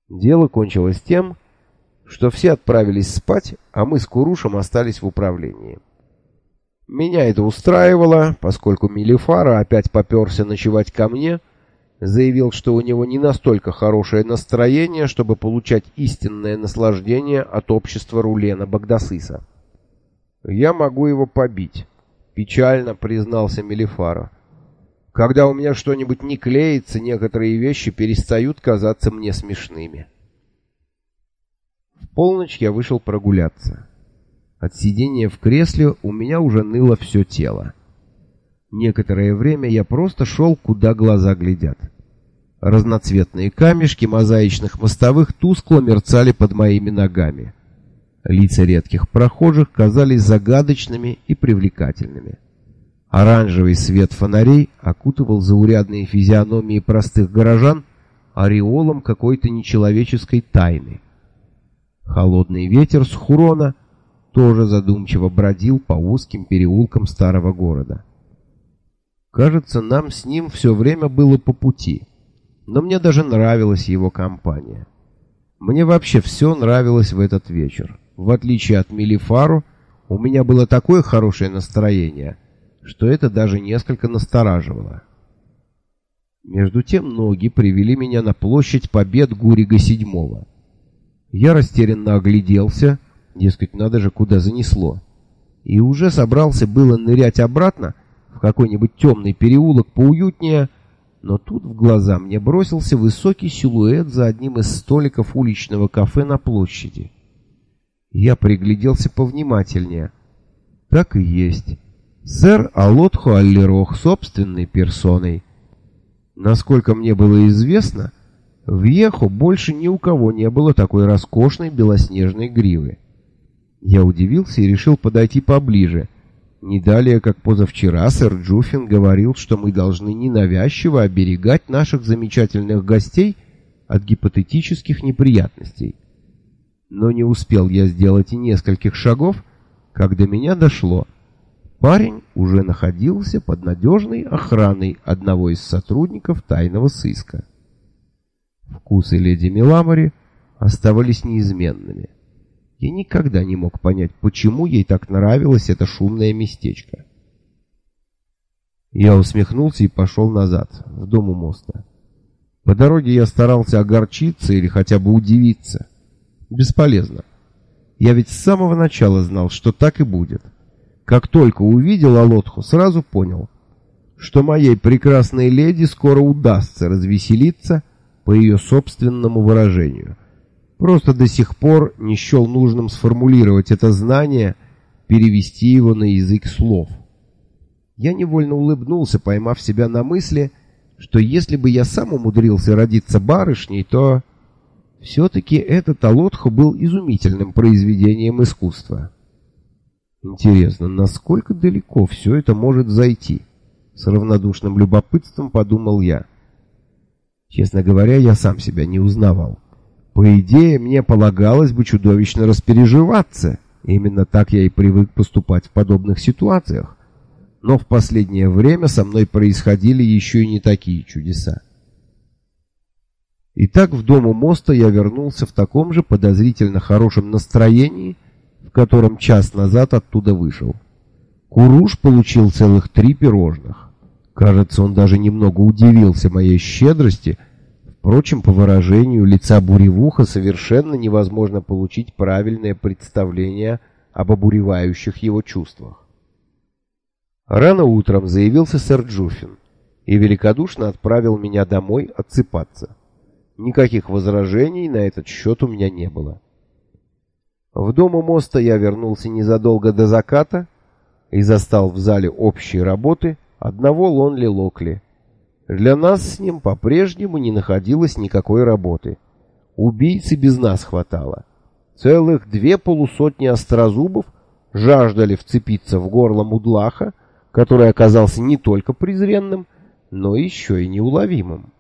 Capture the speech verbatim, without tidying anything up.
Дело кончилось тем, что все отправились спать, а мы с Курушем остались в управлении. Меня это устраивало, поскольку Мелифара опять попёрся ночевать ко мне, заявил, что у него не настолько хорошее настроение, чтобы получать истинное наслаждение от общества Рулена Багдасыса. «Я могу его побить», — печально признался Мелифара. «Когда у меня что-нибудь не клеится, некоторые вещи перестают казаться мне смешными». В полночь я вышел прогуляться. От сидения в кресле у меня уже ныло все тело. Некоторое время я просто шел, куда глаза глядят. Разноцветные камешки мозаичных мостовых тускло мерцали под моими ногами. Лица редких прохожих казались загадочными и привлекательными. Оранжевый свет фонарей окутывал заурядные физиономии простых горожан ореолом какой-то нечеловеческой тайны. Холодный ветер с Хурона тоже задумчиво бродил по узким переулкам старого города. Кажется, нам с ним все время было по пути, но мне даже нравилась его компания. Мне вообще все нравилось в этот вечер. В отличие от Мелифару, у меня было такое хорошее настроение, что это даже несколько настораживало. Между тем ноги привели меня на площадь Побед Гурига седьмого. Я растерянно огляделся, дескать, надо же, куда занесло, и уже собрался было нырять обратно в какой-нибудь темный переулок поуютнее, но тут в глаза мне бросился высокий силуэт за одним из столиков уличного кафе на площади. Я пригляделся повнимательнее. Так и есть. Сэр Алотхо Аллерох собственной персоной. Насколько мне было известно, в Йехо больше ни у кого не было такой роскошной белоснежной гривы. Я удивился и решил подойти поближе. Не далее, как позавчера, сэр Джуффин говорил, что мы должны ненавязчиво оберегать наших замечательных гостей от гипотетических неприятностей. Но не успел я сделать и нескольких шагов, как до меня дошло. Парень уже находился под надежной охраной одного из сотрудников тайного сыска. Вкусы леди Миламори оставались неизменными. Я никогда не мог понять, почему ей так нравилось это шумное местечко. Я усмехнулся и пошел назад, в дом у моста. По дороге я старался огорчиться или хотя бы удивиться. Бесполезно. Я ведь с самого начала знал, что так и будет. Как только увидел Алотху, сразу понял, что моей прекрасной леди скоро удастся развеселиться, по ее собственному выражению. Просто до сих пор не счел нужным сформулировать это знание, перевести его на язык слов. Я невольно улыбнулся, поймав себя на мысли, что если бы я сам умудрился родиться барышней, то все-таки этот Алотхо был изумительным произведением искусства. Интересно, насколько далеко все это может зайти? С равнодушным любопытством подумал я. Честно говоря, я сам себя не узнавал. По идее, мне полагалось бы чудовищно распереживаться. Именно так я и привык поступать в подобных ситуациях. Но в последнее время со мной происходили еще и не такие чудеса. Итак, в дом у моста я вернулся в таком же подозрительно хорошем настроении, в котором час назад оттуда вышел. Куруш получил целых три пирожных. Кажется, он даже немного удивился моей щедрости. Впрочем, по выражению лица Буревуха совершенно невозможно получить правильное представление об обуревающих его чувствах. Рано утром заявился сэр Джуффин и великодушно отправил меня домой отсыпаться. Никаких возражений на этот счет у меня не было. В дом у моста я вернулся незадолго до заката и застал в зале общей работы одного Лонли Локли. Для нас с ним по-прежнему не находилось никакой работы. Убийцы без нас хватало. Целых две полусотни острозубов жаждали вцепиться в горло Мудлаха, который оказался не только презренным, но еще и неуловимым.